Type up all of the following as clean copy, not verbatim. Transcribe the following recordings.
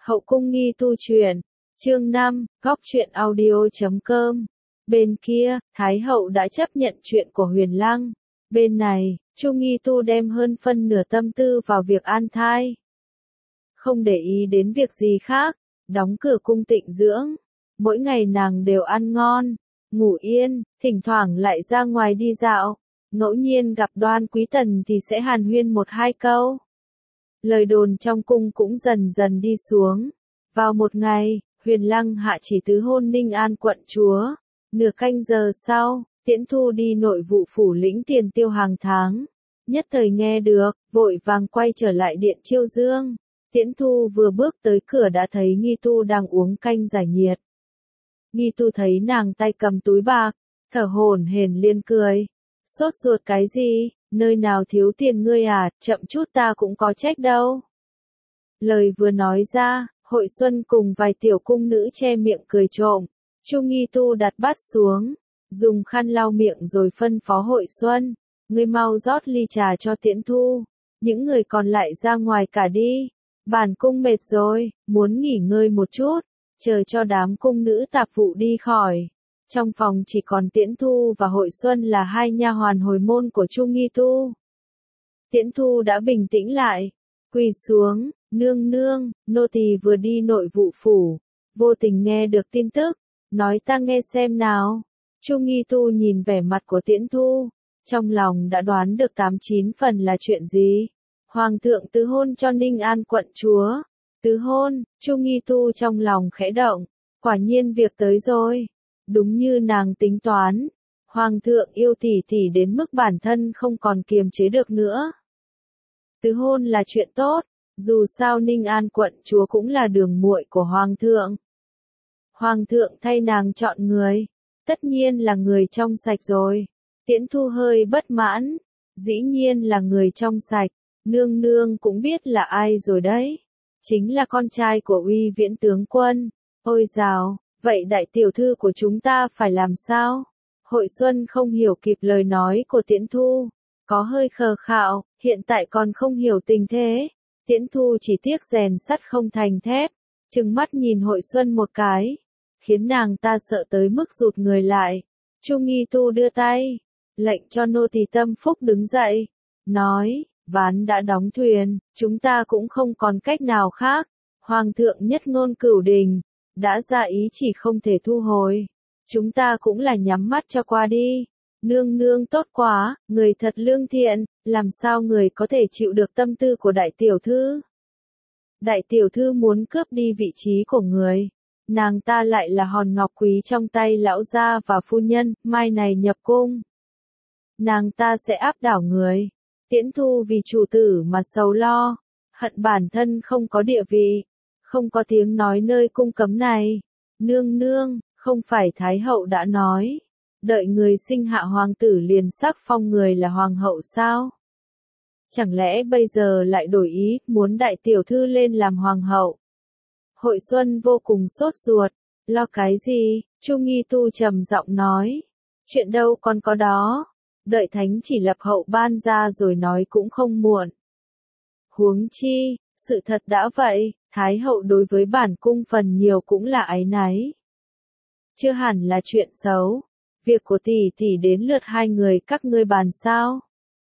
Hậu cung nghi tu truyện, chương 5, góc truyện audio.com. Bên kia, Thái hậu đã chấp nhận chuyện của Huyền Lăng. Bên này, Chu Nghi Tu đem hơn phân nửa tâm tư vào việc an thai. Không để ý đến việc gì khác, đóng cửa cung tịnh dưỡng. Mỗi ngày nàng đều ăn ngon, ngủ yên, thỉnh thoảng lại ra ngoài đi dạo. Ngẫu nhiên gặp Đoan Quý Tần thì sẽ hàn huyên một hai câu. Lời đồn trong cung cũng dần dần đi xuống. Vào một ngày, Huyền Lăng hạ chỉ tứ hôn Ninh An quận chúa. Nửa canh giờ sau, Tiễn Thu đi nội vụ phủ lĩnh tiền tiêu hàng tháng. Nhất thời nghe được, vội vàng quay trở lại điện Chiêu Dương. Tiễn Thu vừa bước tới cửa đã thấy Nghi Tu đang uống canh giải nhiệt. Nghi Tu thấy nàng tay cầm túi bạc, thở hổn hển liền cười. Sốt ruột cái gì, nơi nào thiếu tiền ngươi à, chậm chút ta cũng có trách đâu. Lời vừa nói ra, Hội Xuân cùng vài tiểu cung nữ che miệng cười trộm. Chu Nghi Tu đặt bát xuống, dùng khăn lau miệng rồi phân phó Hội Xuân. Ngươi mau rót ly trà cho Tiễn Thu, những người còn lại ra ngoài cả đi. Bản cung mệt rồi, muốn nghỉ ngơi một chút, chờ cho đám cung nữ tạp vụ đi khỏi. Trong phòng chỉ còn Tiễn Thu và Hội Xuân là hai nha hoàn hồi môn của Chu Nghi Tu. Tiễn Thu đã bình tĩnh lại, quỳ xuống, nương nương, nô tỳ vừa đi nội vụ phủ, vô tình nghe được tin tức, nói ta nghe xem nào. Chu Nghi Tu nhìn vẻ mặt của Tiễn Thu, trong lòng đã đoán được 89 phần là chuyện gì. Hoàng thượng tứ hôn cho Ninh An quận chúa. Tứ hôn, Chu Nghi Tu trong lòng khẽ động, quả nhiên việc tới rồi. Đúng như nàng tính toán, Hoàng thượng yêu tỷ tỷ đến mức bản thân không còn kiềm chế được nữa. Tứ hôn là chuyện tốt, dù sao Ninh An quận chúa cũng là đường muội của Hoàng thượng. Hoàng thượng thay nàng chọn người, tất nhiên là người trong sạch rồi. Tiễn Thu hơi bất mãn, dĩ nhiên là người trong sạch, nương nương cũng biết là ai rồi đấy. Chính là con trai của Uy Viễn tướng quân. Ôi dào, vậy đại tiểu thư của chúng ta phải làm sao? Hội Xuân không hiểu kịp lời nói của Tiễn Thu, có hơi khờ khạo, hiện tại còn không hiểu tình thế. Tiễn Thu chỉ tiếc rèn sắt không thành thép, trừng mắt nhìn Hội Xuân một cái, khiến nàng ta sợ tới mức rụt người lại. Chu Nghi Tu đưa tay, lệnh cho nô tỳ Tâm Phúc đứng dậy, nói, ván đã đóng thuyền, chúng ta cũng không còn cách nào khác. Hoàng thượng nhất ngôn cửu đình, đã ra ý chỉ không thể thu hồi. Chúng ta cũng là nhắm mắt cho qua đi. Nương nương tốt quá, người thật lương thiện, làm sao người có thể chịu được tâm tư của đại tiểu thư? Đại tiểu thư muốn cướp đi vị trí của người. Nàng ta lại là hòn ngọc quý trong tay lão gia và phu nhân, mai này nhập cung. Nàng ta sẽ áp đảo người. Tiễn Thu vì chủ tử mà sầu lo, hận bản thân không có địa vị, không có tiếng nói nơi cung cấm này. Nương nương, không phải Thái hậu đã nói, đợi người sinh hạ hoàng tử liền sắc phong người là hoàng hậu sao? Chẳng lẽ bây giờ lại đổi ý, muốn đại tiểu thư lên làm hoàng hậu? Hội Xuân vô cùng sốt ruột, lo cái gì? Chu Nghi Tu trầm giọng nói, chuyện đâu còn có đó, đợi thánh chỉ lập hậu ban ra rồi nói cũng không muộn. Huống chi, sự thật đã vậy, Thái hậu đối với bản cung phần nhiều cũng là áy náy. Chưa hẳn là chuyện xấu, việc của tỷ tỷ đến lượt hai người các ngươi bàn sao?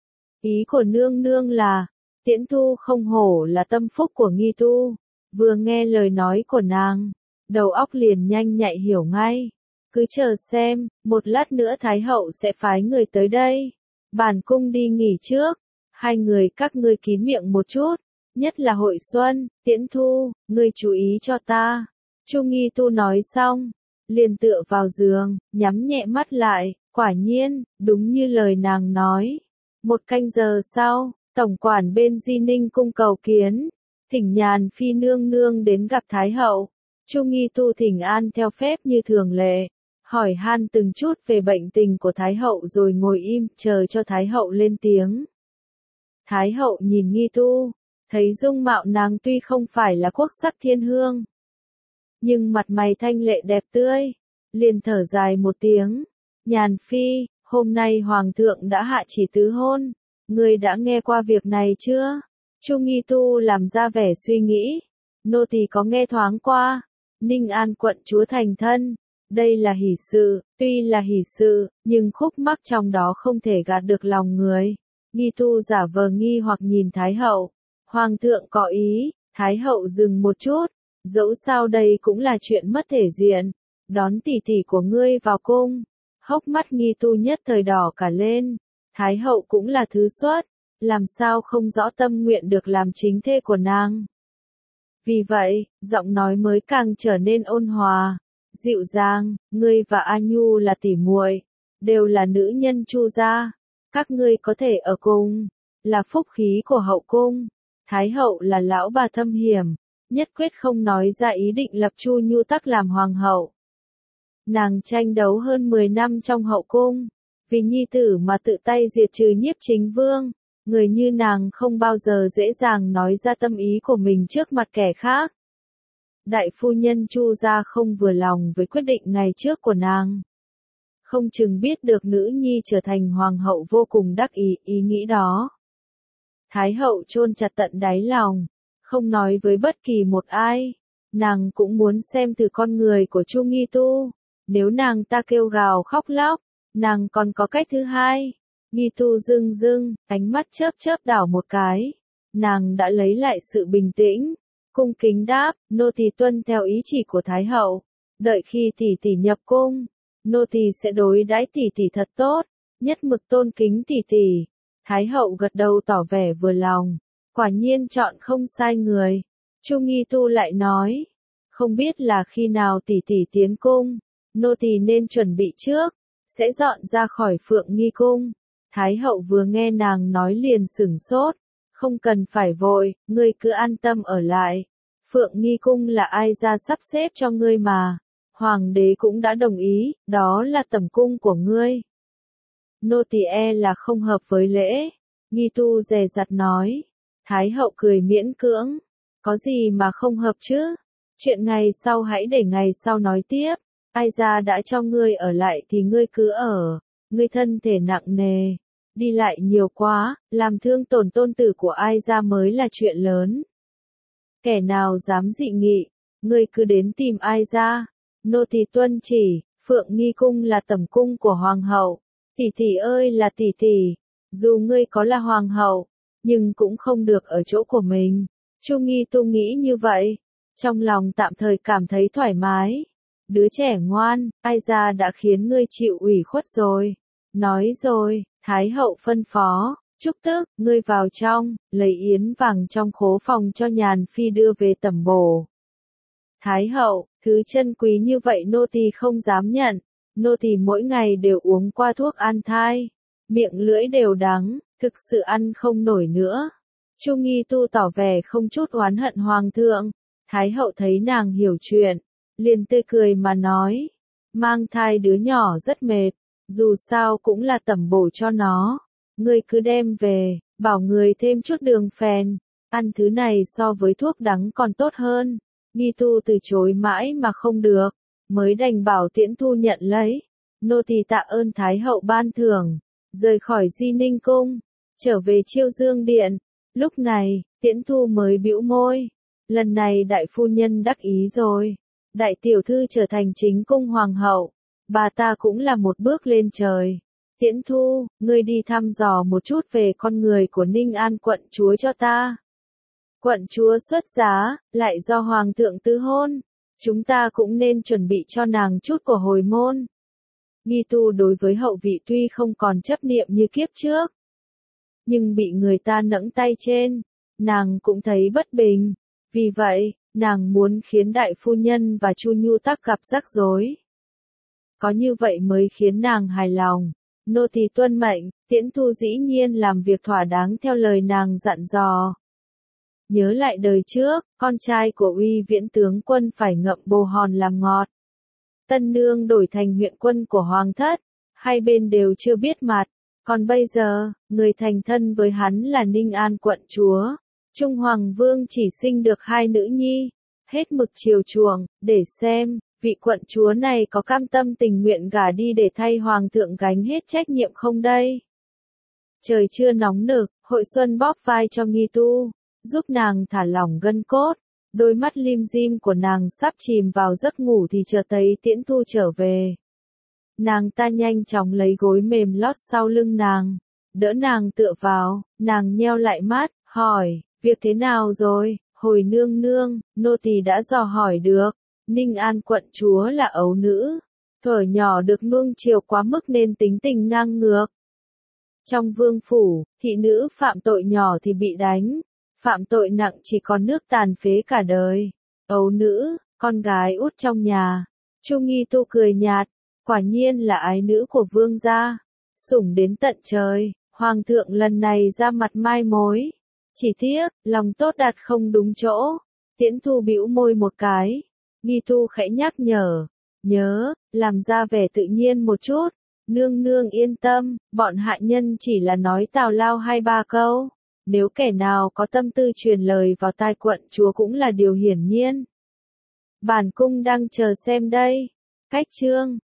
Ý của nương nương là, Tiễn Thu không hổ là tâm phúc của Nghi Tu, vừa nghe lời nói của nàng, đầu óc liền nhanh nhạy hiểu ngay. Cứ chờ xem, một lát nữa Thái hậu sẽ phái người tới đây. Bản cung đi nghỉ trước, hai người các ngươi kín miệng một chút, nhất là Hội Xuân, Tiễn Thu, ngươi chú ý cho ta. Chu Nghi Tu nói xong, liền tựa vào giường, nhắm nhẹ mắt lại, quả nhiên, đúng như lời nàng nói. Một canh giờ sau, tổng quản bên Di Ninh cung cầu kiến, thỉnh Nhàn Phi nương nương đến gặp Thái hậu. Chu Nghi Tu thỉnh an theo phép như thường lệ, hỏi han từng chút về bệnh tình của Thái hậu rồi ngồi im chờ cho Thái hậu lên tiếng. Thái hậu nhìn Nghi Tu, thấy dung mạo nàng tuy không phải là quốc sắc thiên hương, nhưng mặt mày thanh lệ đẹp tươi, liền thở dài một tiếng. Nhàn Phi, hôm nay Hoàng thượng đã hạ chỉ tứ hôn, ngươi đã nghe qua việc này chưa? Chu Nghi Tu làm ra vẻ suy nghĩ, nô tỳ có nghe thoáng qua, Ninh An quận chúa thành thân. Đây là hỷ sự, tuy là hỷ sự, nhưng khúc mắc trong đó không thể gạt được lòng người. Nghi Tu giả vờ nghi hoặc nhìn Thái hậu. Hoàng thượng có ý, Thái hậu dừng một chút, dẫu sao đây cũng là chuyện mất thể diện. Đón tỷ tỷ của ngươi vào cung. Hốc mắt Nghi Tu nhất thời đỏ cả lên. Thái hậu cũng là thứ xuất, làm sao không rõ tâm nguyện được làm chính thê của nàng. Vì vậy, giọng nói mới càng trở nên ôn hòa, dịu dàng, ngươi và A Nhu là tỉ muội, đều là nữ nhân Chu gia, các ngươi có thể ở cùng, là phúc khí của hậu cung. Thái hậu là lão bà thâm hiểm, nhất quyết không nói ra ý định lập Chu Nhu Tắc làm hoàng hậu. Nàng tranh đấu hơn 10 năm trong hậu cung, vì nhi tử mà tự tay diệt trừ Nhiếp Chính Vương. Người như nàng không bao giờ dễ dàng nói ra tâm ý của mình trước mặt kẻ khác. Đại phu nhân Chu gia không vừa lòng với quyết định ngày trước của nàng. Không chừng biết được nữ nhi trở thành hoàng hậu vô cùng đắc ý nghĩ đó. Thái hậu chôn chặt tận đáy lòng, không nói với bất kỳ một ai. Nàng cũng muốn xem từ con người của Chu Nghi Tu. Nếu nàng ta kêu gào khóc lóc, nàng còn có cách thứ hai. Nghi Tu dưng, ánh mắt chớp đảo một cái. Nàng đã lấy lại sự bình tĩnh, cung kính đáp, nô tỳ tuân theo ý chỉ của Thái hậu. Đợi khi tỷ tỷ nhập cung, nô tỳ sẽ đối đãi tỷ tỷ thật tốt, nhất mực tôn kính tỷ tỷ. Thái hậu gật đầu tỏ vẻ vừa lòng, quả nhiên chọn không sai người. Chu Nghi Tu lại nói, không biết là khi nào tỷ tỷ tiến cung, nô tỳ nên chuẩn bị trước, sẽ dọn ra khỏi Phượng Nghi cung. Thái hậu vừa nghe nàng nói liền sửng sốt, không cần phải vội, ngươi cứ an tâm ở lại. Phượng Nghi cung là ai ra sắp xếp cho ngươi mà. Hoàng đế cũng đã đồng ý, đó là tẩm cung của ngươi. Nô tỳ là không hợp với lễ. Nghi Tu dè dặt nói. Thái hậu cười miễn cưỡng. Có gì mà không hợp chứ? Chuyện ngày sau hãy để ngày sau nói tiếp. Ai ra đã cho ngươi ở lại thì ngươi cứ ở. Ngươi thân thể nặng nề, đi lại nhiều quá, làm thương tổn tôn tử của ai ra mới là chuyện lớn. Kẻ nào dám dị nghị, ngươi cứ đến tìm ai ra. Nô tỳ tuân chỉ, Phượng Nghi cung là tẩm cung của hoàng hậu. Tỷ tỷ ơi là tỷ tỷ, dù ngươi có là hoàng hậu, nhưng cũng không được ở chỗ của mình. Chu Nghi Tu nghĩ như vậy, trong lòng tạm thời cảm thấy thoải mái. Đứa trẻ ngoan, ai ra đã khiến ngươi chịu ủy khuất rồi. Nói rồi, Thái hậu phân phó, Trúc Tức, ngươi vào trong, lấy yến vàng trong khố phòng cho Nhàn Phi đưa về tẩm bổ. Thái hậu, thứ chân quý như vậy nô tỳ không dám nhận, nô tỳ mỗi ngày đều uống qua thuốc an thai, miệng lưỡi đều đắng, thực sự ăn không nổi nữa. Chu Nghi Tu tỏ vẻ không chút oán hận hoàng thượng. Thái hậu thấy nàng hiểu chuyện, liền tươi cười mà nói, mang thai đứa nhỏ rất mệt, dù sao cũng là tẩm bổ cho nó. Ngươi cứ đem về, bảo người thêm chút đường phèn, ăn thứ này so với thuốc đắng còn tốt hơn. Nghi Tu từ chối mãi mà không được, mới đành bảo Tiễn Thu nhận lấy. Nô tỳ tạ ơn Thái hậu ban thưởng, rời khỏi Di Ninh cung, trở về Chiêu Dương điện. Lúc này, Tiễn Thu mới bĩu môi, lần này đại phu nhân đắc ý rồi, đại tiểu thư trở thành chính cung hoàng hậu, bà ta cũng là một bước lên trời. Tiễn Thu, ngươi đi thăm dò một chút về con người của Ninh An quận chúa cho ta. Quận chúa xuất giá, lại do hoàng thượng tứ hôn, chúng ta cũng nên chuẩn bị cho nàng chút của hồi môn. Nghi Tu đối với hậu vị tuy không còn chấp niệm như kiếp trước, nhưng bị người ta nẫng tay trên, nàng cũng thấy bất bình. Vì vậy, nàng muốn khiến đại phu nhân và Chu Nhu Tắc gặp rắc rối. Có như vậy mới khiến nàng hài lòng. Nô tỳ tuân mệnh, Tiễn Thu dĩ nhiên làm việc thỏa đáng theo lời nàng dặn dò. Nhớ lại đời trước, con trai của Uy Viễn tướng quân phải ngậm bồ hòn làm ngọt. Tân nương đổi thành huyện quân của hoàng thất, hai bên đều chưa biết mặt. Còn bây giờ, người thành thân với hắn là Ninh An quận chúa. Trung Hoàng Vương chỉ sinh được 2 nữ nhi, hết mực chiều chuộng, để xem, vị quận chúa này có cam tâm tình nguyện gả đi để thay hoàng thượng gánh hết trách nhiệm không đây. Trời chưa nóng nực, hội xuân bóp vai cho Nghi Tu, giúp nàng thả lỏng gân cốt, Đôi mắt lim dim của nàng sắp chìm vào giấc ngủ thì chợt thấy Tiễn Thu trở về. Nàng ta nhanh chóng lấy gối mềm lót sau lưng nàng, đỡ nàng tựa vào, nàng nheo lại mắt, hỏi, việc thế nào rồi? Hồi nương nương, nô tỳ đã dò hỏi được, Ninh An quận chúa là ấu nữ, thuở nhỏ được nuông chiều quá mức nên tính tình ngang ngược. Trong vương phủ, thị nữ phạm tội nhỏ thì bị đánh, phạm tội nặng chỉ còn nước tàn phế cả đời. Ấu nữ, con gái út trong nhà. Chu Nghi Tu cười nhạt, quả nhiên là ái nữ của vương gia, sủng đến tận trời, hoàng thượng lần này ra mặt mai mối. Chỉ tiếc, lòng tốt đặt không đúng chỗ. Tiễn Thu bĩu môi một cái. Nghi Tu khẽ nhắc nhở, nhớ, làm ra vẻ tự nhiên một chút. Nương nương yên tâm, bọn hạ nhân chỉ là nói tào lao 2-3 câu. Nếu kẻ nào có tâm tư truyền lời vào tai quận chúa cũng là điều hiển nhiên. Bản cung đang chờ xem đây. Cách chương